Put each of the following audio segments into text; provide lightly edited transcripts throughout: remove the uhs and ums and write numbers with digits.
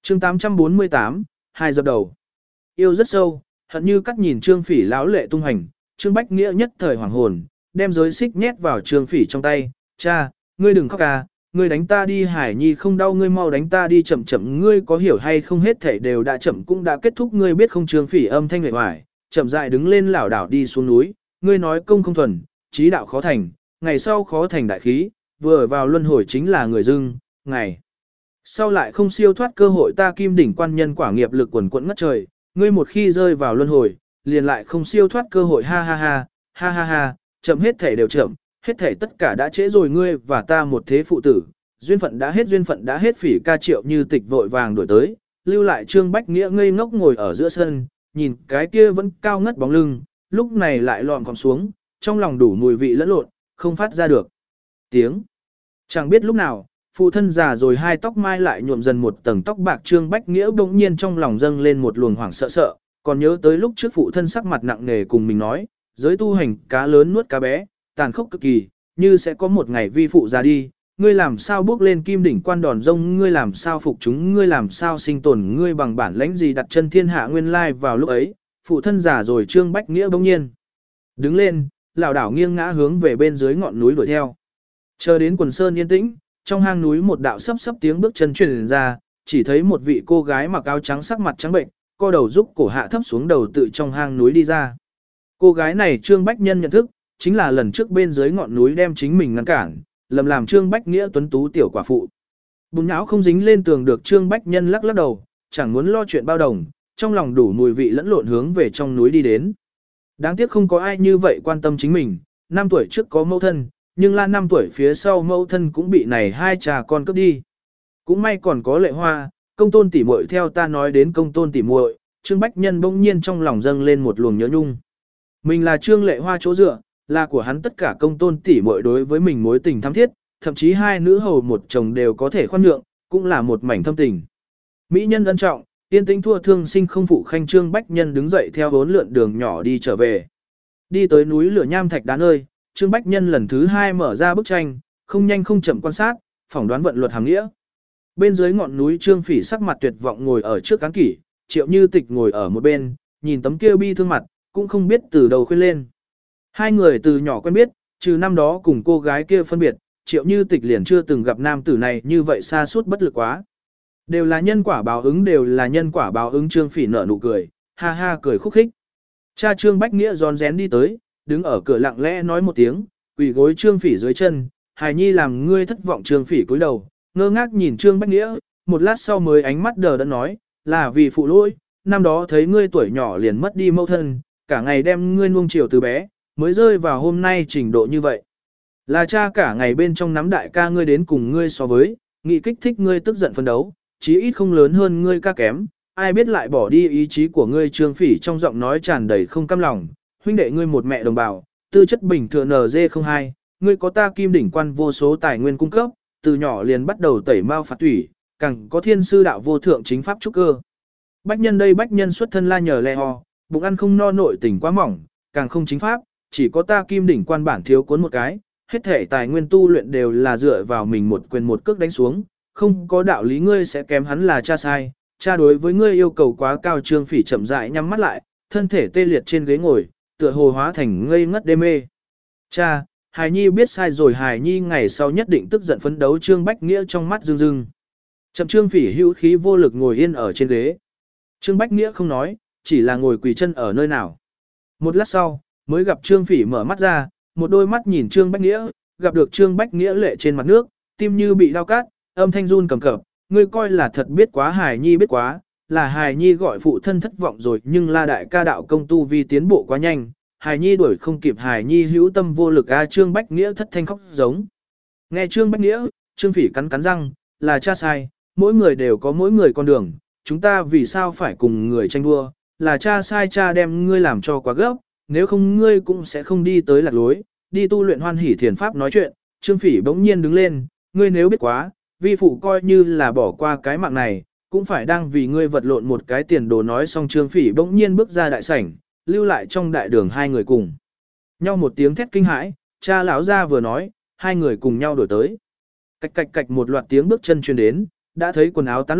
chương 848, hai dập đầu. Yêu rất sâu, hận như cắt nhìn Trương Phỉ lão lệ tung hành, Trương Bách Nghĩa nhất thời hoàng hồn, đem giới xích nhét vào Trương Phỉ trong tay, cha, ngươi đừng khóc à, ngươi đánh ta đi Hải Nhi không đau ngươi mau đánh ta đi chậm chậm ngươi có hiểu hay không hết thảy đều đã chậm cũng đã kết thúc ngươi biết không Trương Phỉ âm thanh lệ hoài, chậm rãi đứng lên lảo đảo đi xuống núi, ngươi nói công không thuần, trí đạo khó thành, ngày sau khó thành đại khí, vừa vào luân hồi chính là người dưng, ngày sau lại không siêu thoát cơ hội ta kim đỉnh quan nhân quả nghiệp lực quần quẫn ngất trời, ngươi một khi rơi vào luân hồi, liền lại không siêu thoát cơ hội ha ha ha, ha ha ha, chậm hết thể đều chậm, hết thể tất cả đã trễ rồi ngươi và ta một thế phụ tử, duyên phận đã hết Phỉ Ca Triệu Như Tịch vội vàng đuổi tới, lưu lại Trương Bách Nghĩa ngây ngốc ngồi ở giữa sân, nhìn cái kia vẫn cao ngất bóng lưng, lúc này lại lọn còng xuống, trong lòng đủ mùi vị lẫn lộn, không phát ra được tiếng. Chẳng biết lúc nào, phụ thân già rồi hai tóc mai lại nhuộm dần một tầng tóc bạc Trương Bách Nghĩa bỗng nhiên trong lòng dâng lên một luồng hoảng sợ sợ, còn nhớ tới lúc trước phụ thân sắc mặt nặng nề cùng mình nói, giới tu hành cá lớn nuốt cá bé, tàn khốc cực kỳ, như sẽ có một ngày vi phụ ra đi, ngươi làm sao bước lên kim đỉnh quan đòn rông, ngươi làm sao phục chúng, ngươi làm sao sinh tồn, ngươi bằng bản lãnh gì đặt chân thiên hạ nguyên lai vào lúc ấy, phụ thân già rồi Trương Bách Nghĩa bỗng nhiên đứng lên, lảo đảo nghiêng ngã hướng về bên dưới ngọn núi đuổi theo. Chờ đến quần sơn yên tĩnh, trong hang núi một đạo sấp sấp tiếng bước chân truyền ra, chỉ thấy một vị cô gái mặc áo trắng sắc mặt trắng bệnh, co đầu giúp cổ hạ thấp xuống đầu tự trong hang núi đi ra. Cô gái này Trương Bách Nhân nhận thức, chính là lần trước bên dưới ngọn núi đem chính mình ngăn cản, lầm làm Trương Bách Nghĩa tuấn tú tiểu quả phụ. Bùn não không dính lên tường được Trương Bách Nhân lắc lắc đầu, chẳng muốn lo chuyện bao đồng, trong lòng đủ mùi vị lẫn lộn hướng về trong núi đi đến. Đáng tiếc không có ai như vậy quan tâm chính mình, 5 tuổi trước có mẫu thân, nhưng là 5 tuổi phía sau mẫu thân cũng bị này hai cha con cướp đi. Cũng may còn có Lệ Hoa, công tôn tỉ muội theo ta nói đến công tôn tỉ muội, Trương Bách Nhân bỗng nhiên trong lòng dâng lên một luồng nhớ nhung. Mình là Trương Lệ Hoa chỗ dựa, là của hắn tất cả công tôn tỉ muội đối với mình mối tình thắm thiết, thậm chí hai nữ hầu một chồng đều có thể khoan nhượng, cũng là một mảnh thâm tình. Mỹ nhân ân trọng, yên tĩnh thua thương sinh không phụ khanh Trương Bách Nhân đứng dậy theo 4 lượn đường nhỏ đi trở về. Đi tới núi lửa nham thạch đá nơi, Trương Bách Nhân lần thứ 2 mở ra bức tranh, không nhanh không chậm quan sát, phỏng đoán vận luật hàm nghĩa. Bên dưới ngọn núi Trương Phỉ sắc mặt tuyệt vọng ngồi ở trước cán kỷ, Triệu Như Tịch ngồi ở một bên, nhìn tấm kia bi thương mặt, cũng không biết từ đầu khuyên lên. Hai người từ nhỏ quen biết, trừ năm đó cùng cô gái kia phân biệt, Triệu Như Tịch liền chưa từng gặp nam tử này như vậy xa suốt bất lực quá. Đều là nhân quả báo ứng, đều là nhân quả báo ứng. Trương Phỉ nở nụ cười, ha ha cười khúc khích. Cha Trương Bách Nghĩa rón rén đi tới, đứng ở cửa lặng lẽ nói một tiếng, quỳ gối Trương Phỉ dưới chân, hài nhi làm ngươi thất vọng. Trương Phỉ cúi đầu, ngơ ngác nhìn Trương Bách Nghĩa, một lát sau mới ánh mắt đờ đẫn nói, là vì phụ lỗi, năm đó thấy ngươi tuổi nhỏ liền mất đi mẫu thân, cả ngày đem ngươi nuông chiều từ bé, mới rơi vào hôm nay trình độ như vậy. Là cha cả ngày bên trong nắm đại ca ngươi đến cùng ngươi so với, nghị kích thích ngươi tức giận phấn đấu, chí ít không lớn hơn ngươi ca kém, ai biết lại bỏ đi ý chí của ngươi. Trương Phỉ trong giọng nói tràn đầy không cam lòng, huynh đệ ngươi một mẹ đồng bào, tư chất bình thường NG02, ngươi có ta kim đỉnh quan vô số tài nguyên cung cấp, từ nhỏ liền bắt đầu tẩy mao phạt tủy, càng có thiên sư đạo vô thượng chính pháp trúc cơ. Bách nhân đây bách nhân xuất thân la nhờ le ho, bụng ăn không no nội tình quá mỏng, càng không chính pháp, chỉ có ta kim đỉnh quan bản thiếu cuốn một cái, hết thể tài nguyên tu luyện đều là dựa vào mình một quyền một cước đánh xuống, không có đạo lý ngươi sẽ kém hắn là cha sai, cha đối với ngươi yêu cầu quá cao. Trương Phỉ chậm rãi nhắm mắt lại, thân thể tê liệt trên ghế ngồi, tựa hồ hóa thành ngây ngất đê mê. Cha, hài nhi biết sai rồi, hài nhi ngày sau nhất định tức giận phấn đấu. Trương Bách Nghĩa trong mắt rưng rưng. Chậm Trương Phỉ hữu khí vô lực ngồi yên ở trên ghế. Trương Bách Nghĩa không nói, chỉ là ngồi quỳ chân ở nơi nào. Một lát sau, mới gặp Trương Phỉ mở mắt ra, một đôi mắt nhìn Trương Bách Nghĩa, gặp được Trương Bách Nghĩa lệ trên mặt nước, tim như bị đau cắt, âm thanh run cầm cập, ngươi coi là thật biết quá, hài nhi biết quá, là hài nhi gọi phụ thân thất vọng rồi, nhưng la đại ca đạo công tu vi tiến bộ quá nhanh, hài nhi đuổi không kịp, hài nhi hữu tâm vô lực. Trương Bách Nghĩa thất thanh khóc giống. Nghe Trương Bách Nghĩa, Trương Phỉ cắn cắn răng, là cha sai, mỗi người đều có mỗi người con đường, chúng ta vì sao phải cùng người tranh đua, là cha sai, cha đem ngươi làm cho quá gấp, nếu không ngươi cũng sẽ không đi tới lạc lối, đi tu luyện hoan hỷ thiền pháp. Nói chuyện, Trương Phỉ bỗng nhiên đứng lên, ngươi nếu biết quá, vi phụ coi như là bỏ qua cái mạng này, cũng phải đang vì ngươi vật lộn một cái tiền đồ. Nói xong Trương Phỉ bỗng nhiên bước ra đại sảnh, lưu lại trong đại đường hai người cùng nhau một tiếng thét kinh hãi, cha lão ra vừa nói, hai người cùng nhau đổi tới. Cạch cạch cạch một loạt tiếng bước chân truyền đến, đã thấy quần áo tán loạn,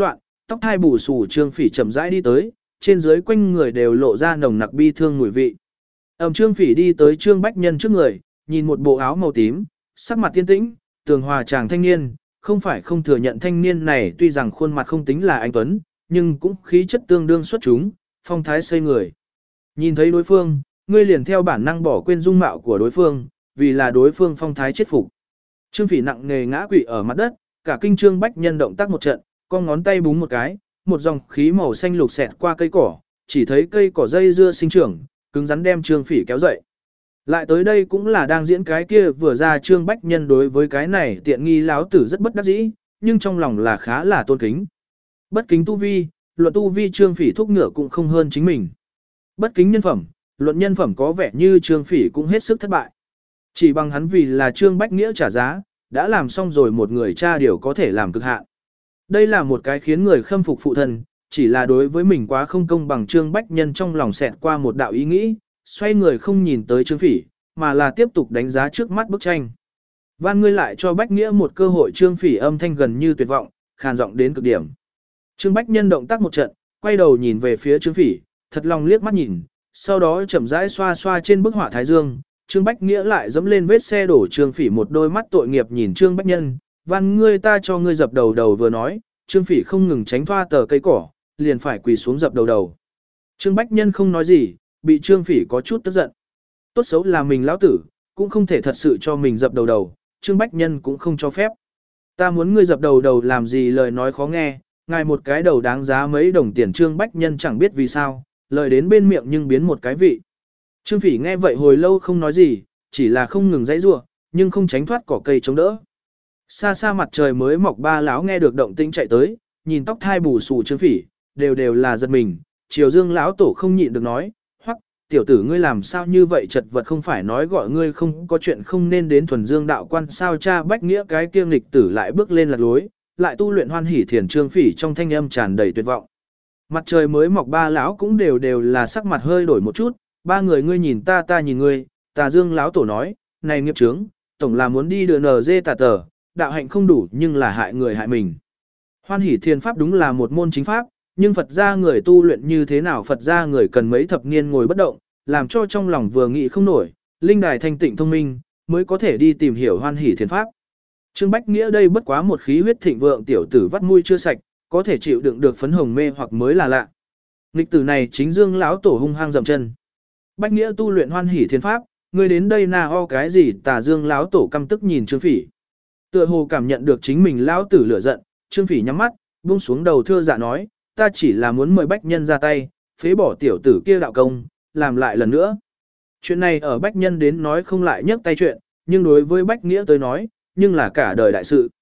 tóc hai bù xù Trương Phỉ chậm rãi đi tới, trên dưới quanh người đều lộ ra nồng nặc bi thương mùi vị. Trương Phỉ đi tới Trương Bách Nhân trước người, nhìn một bộ áo màu tím, sắc mặt tiên tĩnh, tường hòa chàng thanh niên, không phải không thừa nhận thanh niên này tuy rằng khuôn mặt không tính là anh tuấn, nhưng cũng khí chất tương đương xuất chúng, phong thái xây người. Nhìn thấy đối phương, ngươi liền theo bản năng bỏ quên dung mạo của đối phương, vì là đối phương phong thái chết phục. Trương Phỉ nặng nề ngã quỵ ở mặt đất, cả kinh Trương Bách Nhân động tác một trận, con ngón tay búng một cái, một dòng khí màu xanh lục xẹt qua cây cỏ, chỉ thấy cây cỏ dây dưa sinh trưởng, cứng rắn đem Trương Phỉ kéo dậy. Lại tới đây cũng là đang diễn cái kia vừa ra Trương Bách Nhân đối với cái này tiện nghi láo tử rất bất đắc dĩ, nhưng trong lòng là khá là tôn kính. Bất kính tu vi, luận tu vi Trương Phỉ thúc ngựa cũng không hơn chính mình. Bất kính nhân phẩm, luận nhân phẩm có vẻ như Trương Phỉ cũng hết sức thất bại. Chỉ bằng hắn vì là Trương Bách Nghĩa trả giá, đã làm xong rồi một người cha điều có thể làm cực hạn. Đây là một cái khiến người khâm phục phụ thân, chỉ là đối với mình quá không công bằng Trương Bách Nhân trong lòng xẹt qua một đạo ý nghĩ, xoay người không nhìn tới Trương Phỉ, mà là tiếp tục đánh giá trước mắt bức tranh. Van ngươi lại cho Bách Nghĩa một cơ hội. Trương Phỉ âm thanh gần như tuyệt vọng, khàn giọng đến cực điểm. Trương Bách Nhân động tác một trận, quay đầu nhìn về phía Trương Phỉ, thật lòng liếc mắt nhìn, sau đó chậm rãi xoa xoa trên bức họa thái dương. Trương Bách Nghĩa lại dẫm lên vết xe đổ Trương Phỉ một đôi mắt tội nghiệp nhìn Trương Bách Nhân, van ngươi ta cho ngươi dập đầu đầu vừa nói, Trương Phỉ không ngừng tránh thoa tờ cây cỏ, liền phải quỳ xuống dập đầu đầu. Trương Bách Nhân không nói gì, bị Trương Phỉ có chút tức giận. Tốt xấu là mình lão tử, cũng không thể thật sự cho mình dập đầu đầu, Trương Bách Nhân cũng không cho phép. Ta muốn ngươi dập đầu đầu làm gì lời nói khó nghe, ngài một cái đầu đáng giá mấy đồng tiền. Trương Bách Nhân chẳng biết vì sao, lời đến bên miệng nhưng biến một cái vị. Trương Phỉ nghe vậy hồi lâu không nói gì, chỉ là không ngừng giãy giụa, nhưng không tránh thoát cỏ cây chống đỡ. Xa xa mặt trời mới mọc ba lão nghe được động tĩnh chạy tới, nhìn tóc thai bù xù Trương Phỉ, đều là giật mình. Triều Dương lão tổ không nhịn được nói, hoắc tiểu tử ngươi làm sao như vậy chật vật, không phải nói gọi ngươi không có chuyện không nên đến thuần dương đạo quan sao. Cha Bách Nghĩa cái kiêng nghịch tử lại bước lên lạc lối, lại tu luyện hoan hỉ thiền. Trương Phỉ trong thanh âm tràn đầy tuyệt vọng. Mặt trời mới mọc ba lão cũng đều là sắc mặt hơi đổi một chút, ba người ngươi nhìn ta ta nhìn ngươi. Tà Dương lão tổ nói, này nghiệp chướng, tổng là muốn đi đưa NG tà tờ, đạo hạnh không đủ nhưng là hại người hại mình. Hoan hỷ thiền pháp đúng là một môn chính pháp, nhưng Phật gia người tu luyện như thế nào? Phật gia người cần mấy thập niên ngồi bất động, làm cho trong lòng vừa nghĩ không nổi, linh đài thanh tịnh thông minh, mới có thể đi tìm hiểu hoan hỷ thiền pháp. Trương Bách Nghĩa đây bất quá một khí huyết thịnh vượng tiểu tử vắt mũi chưa sạch, có thể chịu đựng được phấn hồng mê hoặc mới là lạ. Nghịch tử này chính Dương lão tổ hung hăng dậm chân. Bách Nghĩa tu luyện hoan hỷ thiền pháp, ngươi đến đây na ho cái gì? Tà Dương lão tổ căm tức nhìn Trương Phỉ. Tựa hồ cảm nhận được chính mình lão tử lửa giận, Trương Phỉ nhắm mắt, buông xuống đầu thưa dạ nói, ta chỉ là muốn mời Bách Nhân ra tay, phế bỏ tiểu tử kia đạo công, làm lại lần nữa. Chuyện này ở Bách Nhân đến nói không lại nhấc tay chuyện, nhưng đối với Bách Nghĩa tới nói, nhưng là cả đời đại sự.